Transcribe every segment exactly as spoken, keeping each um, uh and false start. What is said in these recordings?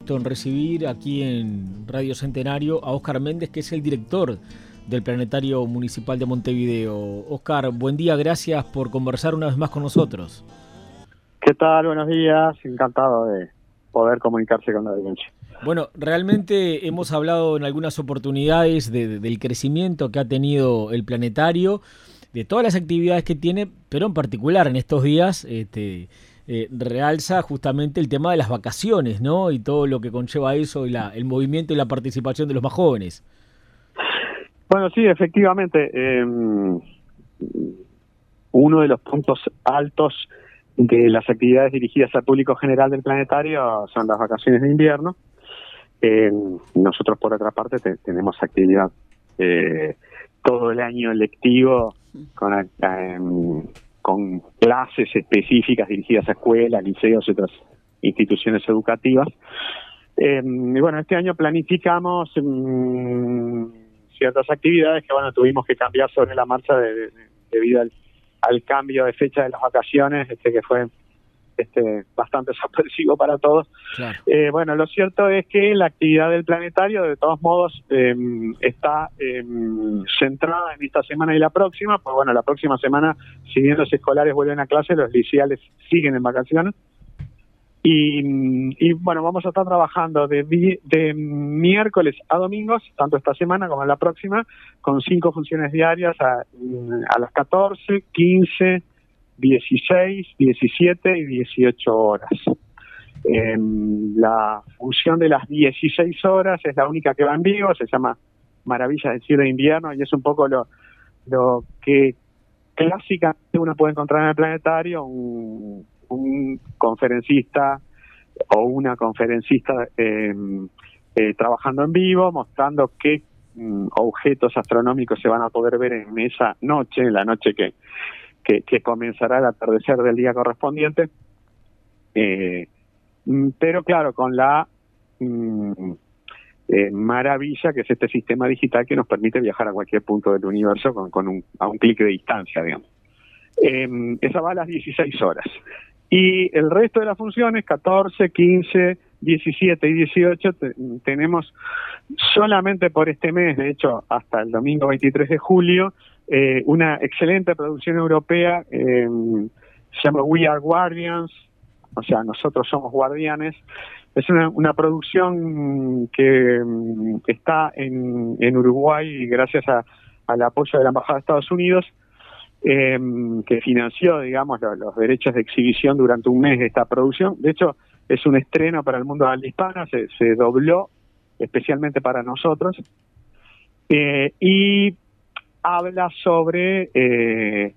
gusto en recibir aquí en Radio Centenario a Óscar Méndez, que es el director del Planetario Municipal de Montevideo. Óscar, buen día, gracias por conversar una vez más con nosotros. ¿Qué tal? Buenos días, encantado de poder comunicarse con la audiencia. Bueno, realmente hemos hablado en algunas oportunidades de, de, del crecimiento que ha tenido el planetario, de todas las actividades que tiene, pero en particular en estos días este, eh, realza justamente el tema de las vacaciones, ¿no? Y todo lo que conlleva eso, y la, el movimiento y la participación de los más jóvenes. Bueno, sí, efectivamente, eh, uno de los puntos altos de las actividades dirigidas al público general del planetario son las vacaciones de invierno. Eh, nosotros, por otra parte, te, tenemos actividad eh, todo el año lectivo con, eh, con clases específicas dirigidas a escuelas, liceos y otras instituciones educativas. Eh, y bueno, este año planificamos mmm, ciertas actividades que, bueno, tuvimos que cambiar sobre la marcha de, de, debido al, al cambio de fecha de las vacaciones, este que fue este bastante sorpresivo para todos. Claro. Eh, bueno, lo cierto es que la actividad del planetario, de todos modos, eh, está eh, centrada en esta semana y la próxima. Pues bueno, la próxima semana, si bien los escolares vuelven a clase, los liceales siguen en vacaciones. Y, y bueno, vamos a estar trabajando de, de miércoles a domingos, tanto esta semana como la próxima, con cinco funciones diarias a, a las catorce, quince, dieciséis, diecisiete y dieciocho horas. Eh, la función de las dieciséis horas es la única que va en vivo, se llama Maravillas del Cielo de Invierno, y es un poco lo, lo que clásicamente uno puede encontrar en el planetario, un, un conferencista o una conferencista eh, eh, trabajando en vivo, mostrando qué um, objetos astronómicos se van a poder ver en esa noche, en la noche que Que, que comenzará al atardecer del día correspondiente, eh, pero claro, con la mm, eh, maravilla que es este sistema digital que nos permite viajar a cualquier punto del universo con, con un, a un clic de distancia, digamos. Eh, esa va a las dieciséis horas. Y el resto de las funciones, catorce, quince, diecisiete y dieciocho, te, tenemos solamente por este mes, de hecho hasta el domingo veintitrés de julio, eh, una excelente producción europea, eh, se llama We Are Guardians, o sea, nosotros somos guardianes. Es una, una producción que um, está en, en Uruguay gracias a, al apoyo de la Embajada de Estados Unidos, Eh, que financió, digamos, los, los derechos de exhibición durante un mes de esta producción. De hecho, es un estreno para el mundo de habla hispana, se, se dobló especialmente para nosotros, eh, y habla sobre eh,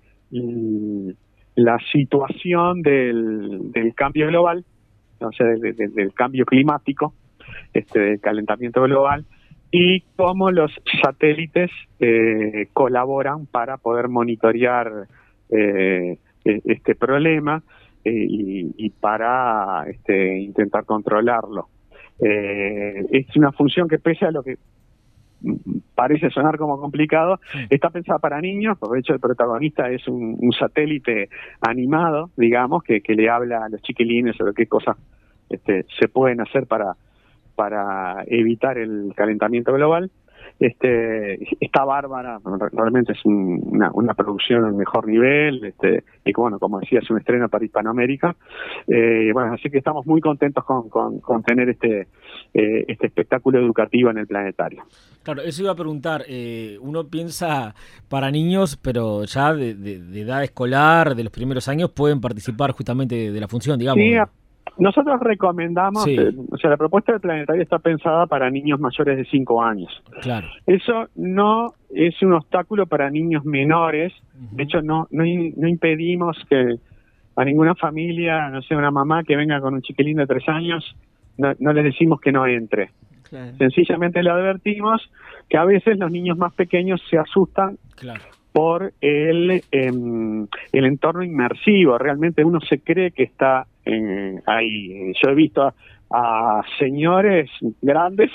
la situación del, del cambio global, o sea, del, del, del cambio climático, este, del calentamiento global, y cómo los satélites eh, colaboran para poder monitorear eh, este problema eh, y, y para este, intentar controlarlo. Eh, es una función que, pese a lo que parece sonar como complicado, está pensada para niños, porque de hecho el protagonista es un, un satélite animado, digamos, que, que le habla a los chiquilines sobre qué cosas este, se pueden hacer para para evitar el calentamiento global. Este, está bárbara, realmente es un, una, una producción al mejor nivel, este, y bueno, como decía, es un estreno para Hispanoamérica. Eh, bueno, así que estamos muy contentos con, con, con tener este, eh, este espectáculo educativo en el planetario. Claro, eso iba a preguntar, eh, uno piensa para niños, pero ya de, de, de edad escolar, de los primeros años, pueden participar justamente de, de la función, digamos. Sí, nosotros recomendamos, sí. eh, o sea, la propuesta del planetario está pensada para niños mayores de cinco años. Claro. Eso no es un obstáculo para niños menores. Uh-huh. De hecho, no, no no impedimos que a ninguna familia, no sé, una mamá que venga con un chiquilín de tres años, no, no les decimos que no entre. Claro. Sencillamente le advertimos que a veces los niños más pequeños se asustan. Claro. Por el, eh, el entorno inmersivo. Realmente uno se cree que está eh, ahí. Yo he visto a, a señores grandes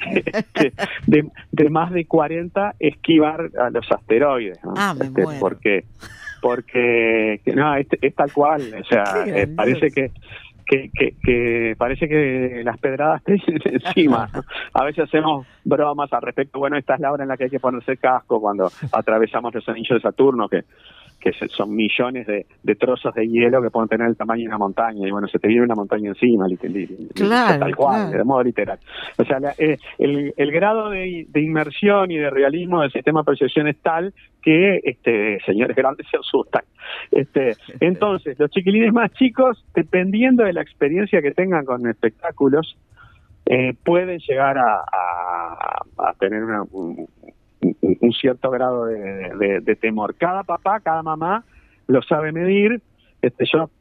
de, de más de cuarenta esquivar a los asteroides, ¿no? Ah, me este, muero. Porque, porque no, es, es tal cual. O sea, eh, parece que que, que, que parece que las pedradas te dicen encima, ¿no? A veces hacemos bromas al respecto. Bueno, esta es la hora en la que hay que ponerse el casco cuando atravesamos los anillos de Saturno, que que son millones de, de trozos de hielo que pueden tener el tamaño de una montaña, y bueno, se te viene una montaña encima, claro, tal cual, claro. de modo literal. O sea, la, eh, el, el grado de, de inmersión y de realismo del sistema de percepción es tal que este señores grandes se asustan. Este, entonces, los chiquilines más chicos, dependiendo de la experiencia que tengan con espectáculos, eh, pueden llegar a, a, a tener una... Un, un cierto grado de, de, de temor. Cada papá, cada mamá lo sabe medir. Este, yo,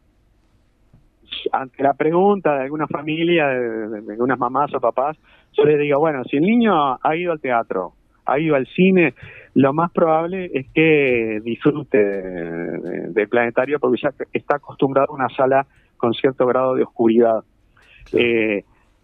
ante la pregunta de alguna familia, de, de, de algunas mamás o papás, yo les digo, bueno, si el niño ha ido al teatro, ha ido al cine, lo más probable es que disfrute del de, de planetario, porque ya está acostumbrado a una sala con cierto grado de oscuridad. Eh,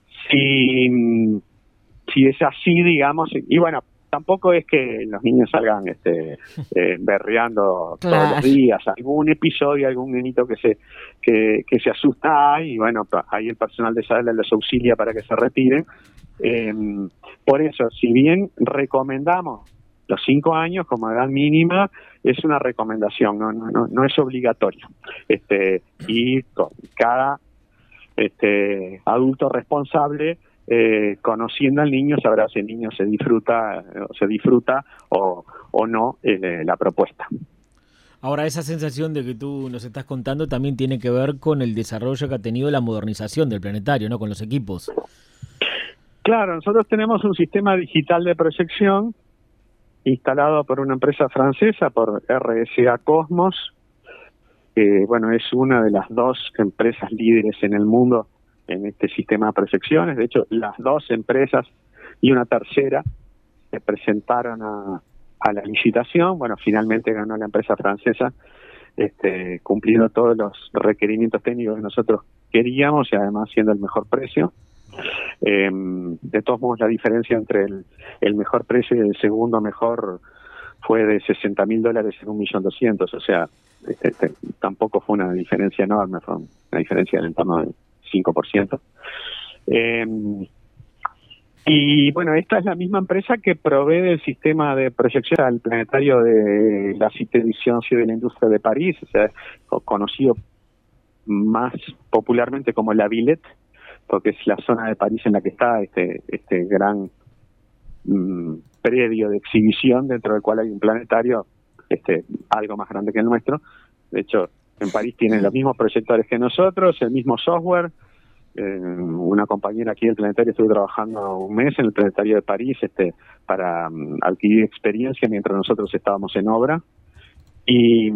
si, si es así, digamos, y bueno, tampoco es que los niños salgan este eh, berreando claro. todos los días. Algún episodio, algún nenito que se que, que se asusta y bueno, ahí el personal de sala les auxilia para que se retiren. Eh, por eso, si bien recomendamos los cinco años como edad mínima, es una recomendación, no no no, no es obligatorio. Este y con cada este adulto responsable, Eh, conociendo al niño, sabrá si el niño se disfruta se disfruta o, o no eh, la propuesta. Ahora, esa sensación de que tú nos estás contando también tiene que ver con el desarrollo que ha tenido la modernización del planetario, ¿no? Con los equipos. Claro, nosotros tenemos un sistema digital de proyección instalado por una empresa francesa, por R S A Cosmos, que bueno, es una de las dos empresas líderes en el mundo en este sistema de proyecciones. De hecho, las dos empresas y una tercera se presentaron a, a la licitación. Bueno, finalmente ganó la empresa francesa, este, cumpliendo todos los requerimientos técnicos que nosotros queríamos y además siendo el mejor precio. Eh, de todos modos, la diferencia entre el, el mejor precio y el segundo mejor fue de sesenta mil dólares en un millón doscientos. O sea, este, este, tampoco fue una diferencia enorme, fue una diferencia del entorno de cinco por ciento. Eh, y bueno, esta es la misma empresa que provee del sistema de proyección al planetario de la Cité du Sciences de la Industria de París, o sea, conocido más popularmente como la Villette, porque es la zona de París en la que está este, este gran mmm, predio de exhibición dentro del cual hay un planetario este, algo más grande que el nuestro. De hecho, en París tienen los mismos proyectores que nosotros, el mismo software. Eh, una compañera aquí del planetario estuvo trabajando un mes en el planetario de París este, para um, adquirir experiencia mientras nosotros estábamos en obra. Y,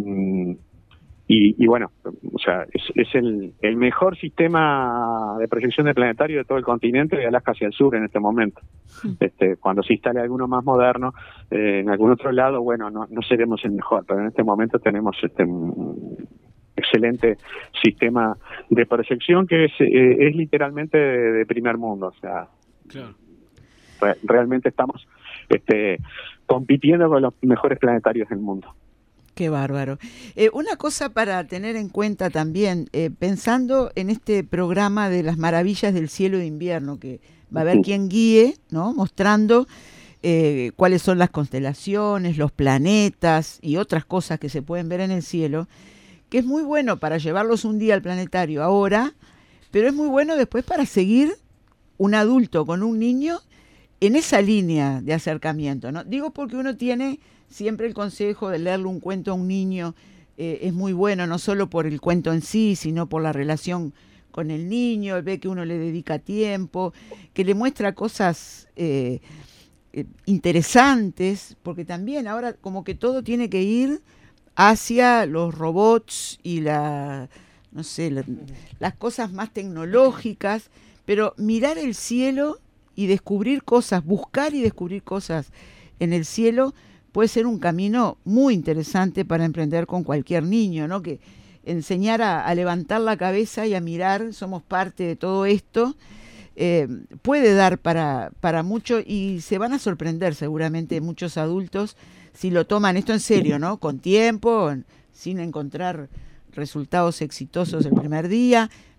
y, y bueno, o sea, es, es el, el mejor sistema de proyección de planetario de todo el continente, de Alaska hacia el sur en este momento. Este, cuando se instale alguno más moderno eh, en algún otro lado, bueno, no, no seremos el mejor, pero en este momento tenemos este excelente sistema de proyección que es, eh, es literalmente de, de primer mundo. O sea, claro. re, realmente estamos este, compitiendo con los mejores planetarios del mundo. Qué bárbaro. Eh, una cosa para tener en cuenta también, eh, pensando en este programa de las maravillas del cielo de invierno, que va a haber quien guíe, ¿no? Mostrando eh, cuáles son las constelaciones, los planetas y otras cosas que se pueden ver en el cielo, que es muy bueno para llevarlos un día al planetario ahora, pero es muy bueno después para seguir un adulto con un niño en esa línea de acercamiento, ¿no? Digo porque uno tiene siempre el consejo de leerle un cuento a un niño, eh, es muy bueno, no solo por el cuento en sí, sino por la relación con el niño, ve que uno le dedica tiempo, que le muestra cosas eh, eh, interesantes, porque también ahora como que todo tiene que ir hacia los robots y la, no sé, la, las cosas más tecnológicas, pero mirar el cielo y descubrir cosas, buscar y descubrir cosas en el cielo puede ser un camino muy interesante para emprender con cualquier niño, ¿no? Que enseñar a, a levantar la cabeza y a mirar, somos parte de todo esto, eh, puede dar para, para mucho y se van a sorprender seguramente muchos adultos si lo toman esto en serio, ¿no? Con tiempo, sin encontrar resultados exitosos el primer día,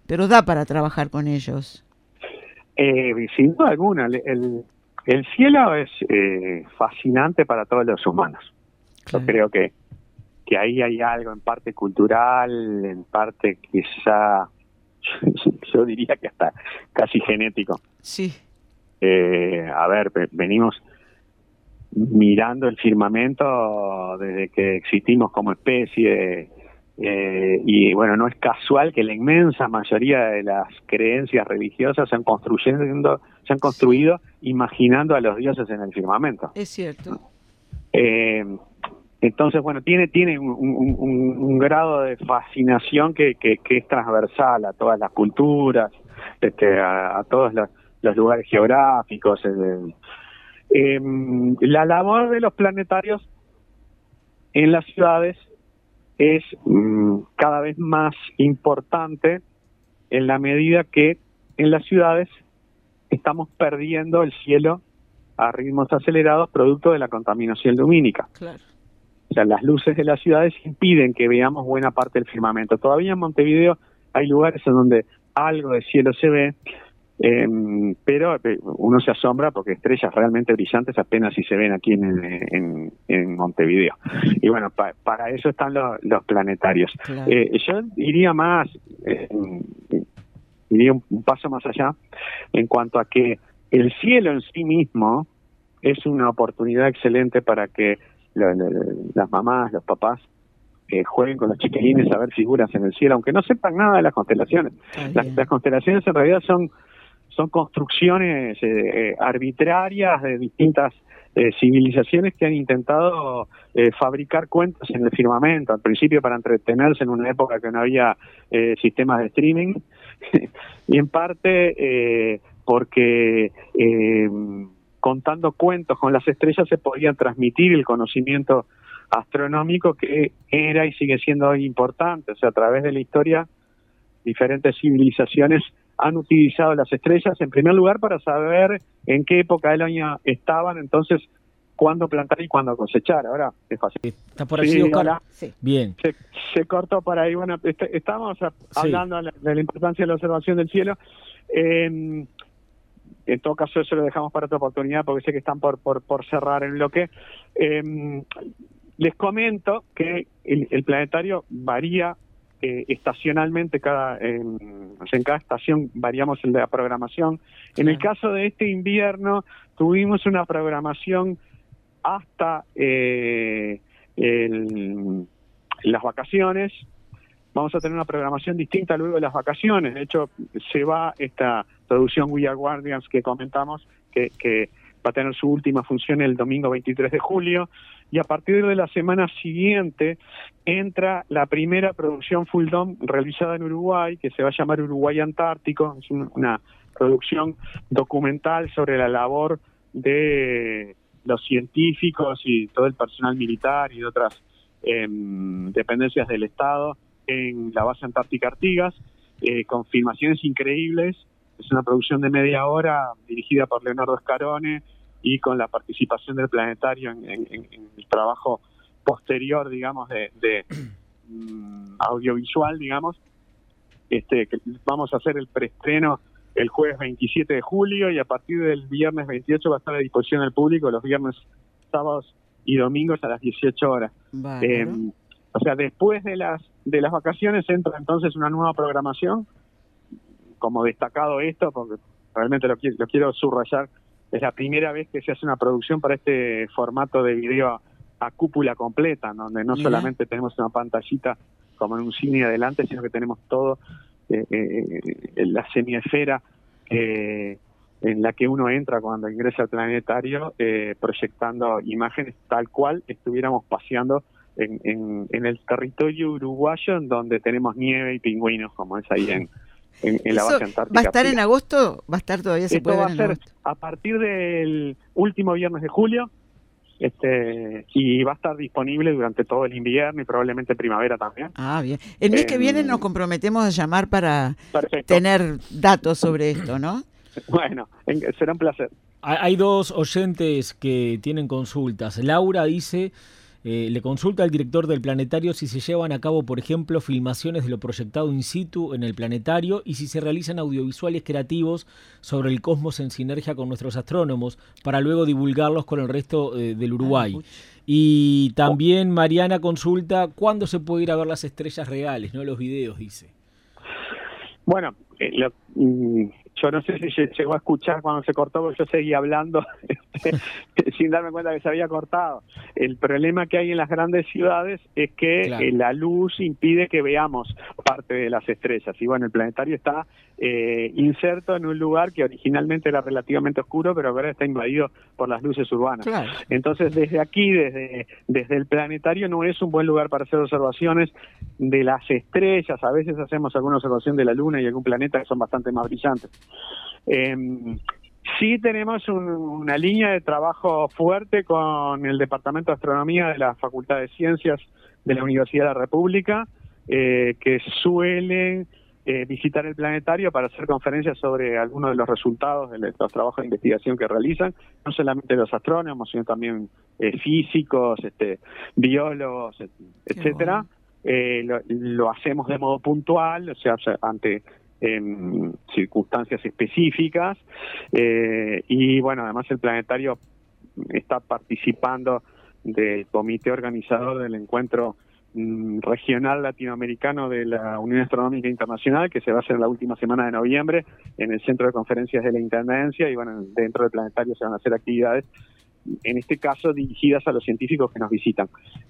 pero da para trabajar con ellos. Eh, sin duda alguna, el, el, el cielo es eh, fascinante para todos los humanos. Claro. Yo creo que, que ahí hay algo en parte cultural, en parte quizá, yo diría que hasta casi genético. Sí. Eh, a ver, venimos mirando el firmamento desde que existimos como especie, eh, y bueno, no es casual que la inmensa mayoría de las creencias religiosas se han construyendo, se han construido imaginando a los dioses en el firmamento. Es cierto. Eh, entonces, bueno, tiene tiene un, un, un, un grado de fascinación que, que, que es transversal a todas las culturas, este, a, a todos los, los lugares geográficos. Eh, eh, la labor de los planetarios en las ciudades es mm, cada vez más importante en la medida que en las ciudades estamos perdiendo el cielo a ritmos acelerados producto de la contaminación lumínica. Claro. O sea, las luces de las ciudades impiden que veamos buena parte del firmamento. Todavía en Montevideo hay lugares en donde algo de cielo se ve, eh, pero uno se asombra porque estrellas realmente brillantes apenas si se ven aquí en, en, en Montevideo. Y bueno, pa, para eso están los, los planetarios. Claro. Eh, yo diría más, eh, iría un, un paso más allá en cuanto a que el cielo en sí mismo es una oportunidad excelente para que lo, lo, las mamás, los papás, eh, jueguen con los chiquilines a ver figuras en el cielo, aunque no sepan nada de las constelaciones. Las, las constelaciones en realidad son, son construcciones eh, eh, arbitrarias de distintas eh, civilizaciones que han intentado eh, fabricar cuentos en el firmamento, al principio para entretenerse en una época que no había eh, sistemas de streaming, y en parte eh, porque eh, contando cuentos con las estrellas se podía transmitir el conocimiento astronómico que era y sigue siendo hoy importante. O sea, a través de la historia, diferentes civilizaciones han utilizado las estrellas, en primer lugar, para saber en qué época del año estaban, entonces, cuándo plantar y cuándo cosechar. Ahora es fácil. ¿Está por allí, sí, Oscar? Sí. Bien. Se, se cortó por ahí. Bueno, est estamos hablando sí. de la importancia de la observación del cielo. Eh, en todo caso, eso lo dejamos para otra oportunidad, porque sé que están por, por, por cerrar el bloque. Eh, les comento que el, el planetario varía eh, estacionalmente, cada eh, o sea, en cada estación variamos en la programación. En el caso de este invierno, tuvimos una programación hasta eh, el, las vacaciones. Vamos a tener una programación distinta luego de las vacaciones. De hecho, se va esta producción We Are Guardians que comentamos, que, que va a tener su última función el domingo veintitrés de julio, y a partir de la semana siguiente entra la primera producción Full Dome realizada en Uruguay, que se va a llamar Uruguay Antártico. Es un, una producción documental sobre la labor de los científicos y todo el personal militar y de otras eh, dependencias del Estado en la base antártica Artigas, eh, con filmaciones increíbles. Es una producción de media hora dirigida por Leonardo Scarone y con la participación del planetario en, en, en el trabajo posterior, digamos, de, de um, audiovisual, digamos. Este, que vamos a hacer el preestreno el jueves veintisiete de julio y a partir del viernes veintiocho va a estar a disposición del público los viernes, sábados y domingos a las dieciocho horas. Vale. Eh, o sea, después de las de las vacaciones entra entonces una nueva programación. Como destacado esto, porque realmente lo, lo quiero subrayar, es la primera vez que se hace una producción para este formato de video a cúpula completa, donde no Mira. solamente tenemos una pantallita como en un cine adelante, sino que tenemos todo, eh, eh, la semiesfera eh, en la que uno entra cuando ingresa al planetario, eh, proyectando imágenes tal cual estuviéramos paseando en, en, en el territorio uruguayo, en donde tenemos nieve y pingüinos, como es ahí en, en, en la base antártica. ¿Va a estar en agosto? ¿Va a estar todavía? ¿Se puede ver en agosto? Esto va a ser a partir del último viernes de julio, este y va a estar disponible durante todo el invierno y probablemente primavera también. Ah, bien. El mes eh, que viene nos comprometemos a llamar para perfecto. tener datos sobre esto, ¿no? Bueno, será un placer. Hay dos oyentes que tienen consultas. Laura dice, Eh, le consulta al director del planetario si se llevan a cabo, por ejemplo, filmaciones de lo proyectado in situ en el planetario y si se realizan audiovisuales creativos sobre el cosmos en sinergia con nuestros astrónomos para luego divulgarlos con el resto eh, del Uruguay. Y también Mariana consulta cuándo se puede ir a ver las estrellas reales, no los videos, dice. Bueno, eh, lo, mm, yo no sé si llegó a escuchar cuando se cortó, porque yo seguía hablando sin darme cuenta que se había cortado. El problema que hay en las grandes ciudades es que claro. eh, la luz impide que veamos parte de las estrellas. Y bueno, el planetario está eh, inserto en un lugar que originalmente era relativamente oscuro, pero ahora está invadido por las luces urbanas. Claro. Entonces, desde aquí, desde, desde el planetario, no es un buen lugar para hacer observaciones de las estrellas. A veces hacemos alguna observación de la Luna y algún planeta que son bastante más brillantes. Eh, sí tenemos un, una línea de trabajo fuerte con el Departamento de Astronomía de la Facultad de Ciencias de la Universidad de la República, eh, que suelen eh, visitar el planetario para hacer conferencias sobre algunos de los resultados de los trabajos de investigación que realizan, no solamente los astrónomos, sino también eh, físicos, este, biólogos, etcétera. Bueno. Eh, lo, lo hacemos de modo puntual, o sea, ante en circunstancias específicas, eh, y bueno, además el planetario está participando del comité organizador del encuentro mm, regional latinoamericano de la Unión Astronómica Internacional, que se va a hacer en la última semana de noviembre en el Centro de Conferencias de la Intendencia, y bueno, dentro del planetario se van a hacer actividades, en este caso dirigidas a los científicos que nos visitan.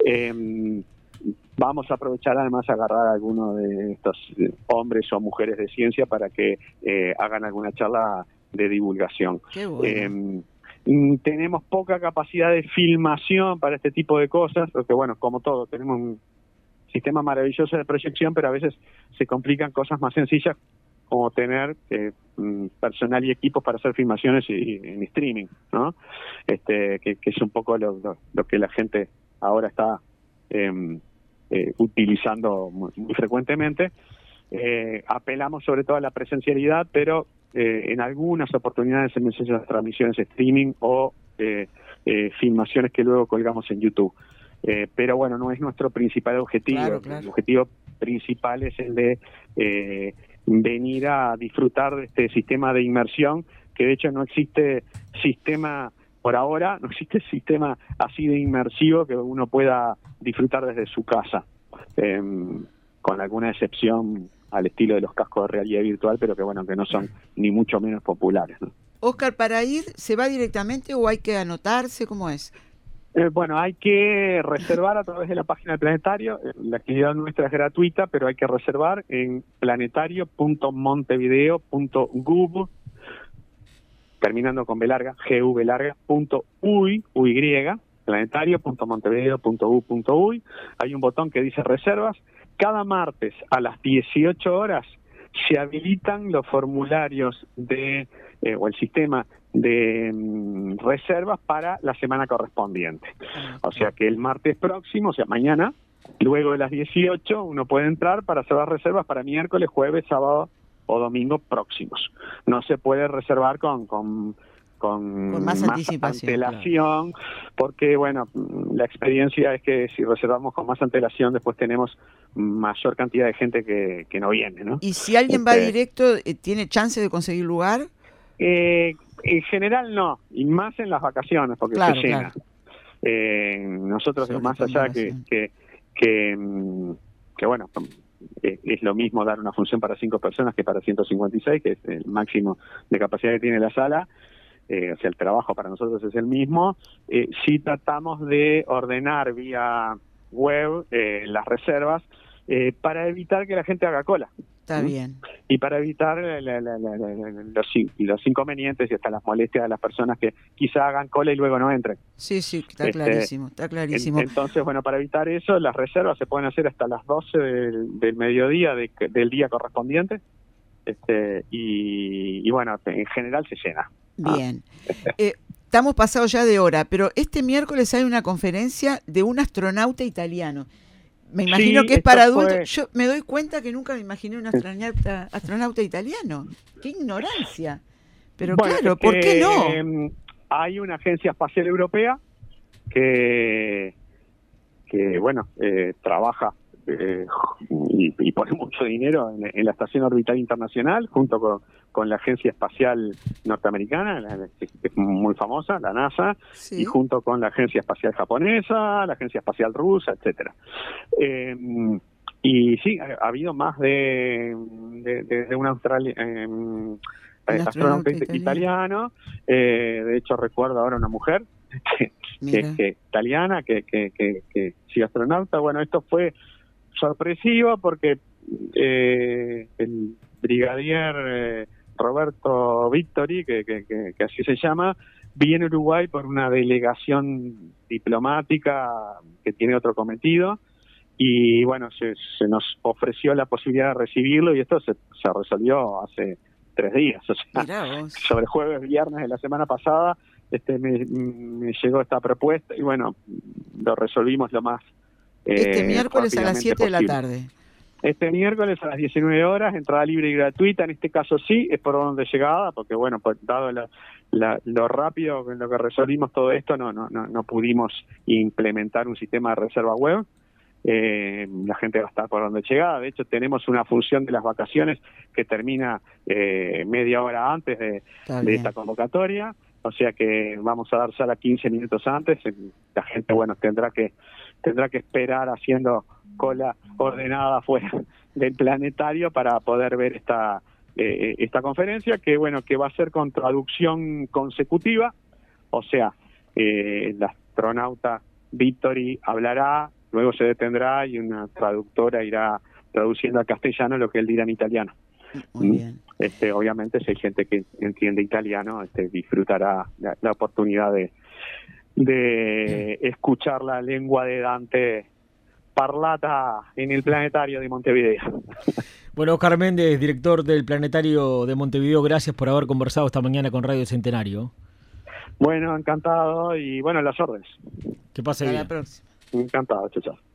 Eh, Vamos a aprovechar además a agarrar a algunos de estos hombres o mujeres de ciencia para que eh, hagan alguna charla de divulgación. Qué bueno. Eh, tenemos poca capacidad de filmación para este tipo de cosas, porque bueno, como todo, tenemos un sistema maravilloso de proyección, pero a veces se complican cosas más sencillas, como tener eh, personal y equipos para hacer filmaciones y, y, en streaming, ¿no? Este, que, que es un poco lo, lo, lo que la gente ahora está eh, Eh, utilizando muy, muy frecuentemente. Eh, apelamos sobre todo a la presencialidad, pero eh, en algunas oportunidades se necesitan transmisiones streaming o eh, eh, filmaciones que luego colgamos en YouTube. Eh, pero bueno, no es nuestro principal objetivo. Claro, claro. El objetivo principal es el de eh, venir a disfrutar de este sistema de inmersión, que de hecho no existe sistema... Por ahora no existe sistema así de inmersivo que uno pueda disfrutar desde su casa, eh, con alguna excepción al estilo de los cascos de realidad virtual, pero que bueno, que no son ni mucho menos populares, ¿no? Oscar, ¿para ir se va directamente o hay que anotarse? ¿Cómo es? Eh, bueno, hay que reservar a través de la página del planetario. La actividad nuestra es gratuita, pero hay que reservar en planetario punto montevideo punto gov, terminando con B larga, G V larga, punto uy, uy, planetario punto montevideo punto u punto uy. Hay un botón que dice reservas. Cada martes a las dieciocho horas se habilitan los formularios de eh, o el sistema de mm, reservas para la semana correspondiente. O sea que el martes próximo, o sea, mañana, luego de las dieciocho, uno puede entrar para hacer las reservas para miércoles, jueves, sábado o domingo próximos. No se puede reservar con con, con, con más, más anticipación, antelación, claro. Porque bueno, la experiencia es que si reservamos con más antelación, después tenemos mayor cantidad de gente que, que no viene, ¿no? ¿Y si alguien este, va directo, tiene chance de conseguir lugar? Eh, en general no, y más en las vacaciones, porque claro, se llena. Claro. Eh, nosotros, Sobre más allá que, que, que, que bueno, es lo mismo dar una función para cinco personas que para ciento cincuenta y seis, que es el máximo de capacidad que tiene la sala. Eh, o sea, el trabajo para nosotros es el mismo. Eh, sí tratamos de ordenar vía web eh, las reservas eh, para evitar que la gente haga cola. Está ¿Mm? bien. Y para evitar la, la, la, la, la, los, los inconvenientes y hasta las molestias de las personas que quizá hagan cola y luego no entren. Sí, sí, está este, clarísimo, está clarísimo. Entonces, bueno, para evitar eso, las reservas se pueden hacer hasta las doce del, del mediodía de, del día correspondiente. Este, y, y bueno, en general se llena. Bien. Ah. Eh, estamos pasados ya de hora, pero este miércoles hay una conferencia de un astronauta italiano. Me imagino sí, que es para adultos. Fue... Yo me doy cuenta que nunca me imaginé un astronauta, astronauta italiano. ¡Qué ignorancia! Pero bueno, claro, ¿por eh, qué no? Hay una agencia espacial europea que que bueno, eh, trabaja eh, y, y pone mucho dinero en, en la Estación Orbital Internacional, junto con, con la Agencia Espacial Norteamericana, la, que es muy famosa, la NASA, sí. y junto con la Agencia Espacial Japonesa, la Agencia Espacial Rusa, etcétera. Eh, y sí, ha, ha habido más de, de, de, de un australi eh, astronauta italiano, italiano. Eh, de hecho recuerdo ahora una mujer que, que, que italiana, que, que, que, que sí, astronauta. Bueno, esto fue sorpresivo porque eh, el brigadier eh, Roberto Vittori, que, que, que, que así se llama, viene a Uruguay por una delegación diplomática que tiene otro cometido, y bueno, se, se nos ofreció la posibilidad de recibirlo, y esto se, se resolvió hace tres días, o sea, sobre jueves, viernes de la semana pasada, este me, me llegó esta propuesta, y bueno, lo resolvimos lo más Este eh, miércoles a las siete de la tarde. Este miércoles a las diecinueve horas, entrada libre y gratuita, en este caso sí, es por orden de llegada, porque bueno, pues, dado la, la, lo rápido con lo que resolvimos todo esto, no, no, no, no pudimos implementar un sistema de reserva web. Eh, la gente va a estar por orden de llegada. De hecho, tenemos una función de las vacaciones que termina eh, media hora antes de, de esta convocatoria, o sea que vamos a dar sala quince minutos antes. La gente, bueno, tendrá que tendrá que esperar haciendo cola ordenada fuera del planetario para poder ver esta eh, esta conferencia, que bueno, que va a ser con traducción consecutiva, o sea, eh, el astronauta Vittori hablará, luego se detendrá y una traductora irá traduciendo al castellano lo que él dirá en italiano. Muy bien. Este, obviamente, si hay gente que entiende italiano, este, disfrutará la, la oportunidad de, de escuchar la lengua de Dante parlata en el planetario de Montevideo. Bueno, Oscar Méndez, director del Planetario de Montevideo, gracias por haber conversado esta mañana con Radio Centenario. Bueno, encantado, y bueno, las órdenes. Que pase bien. Hasta la próxima. Encantado, chao, chao.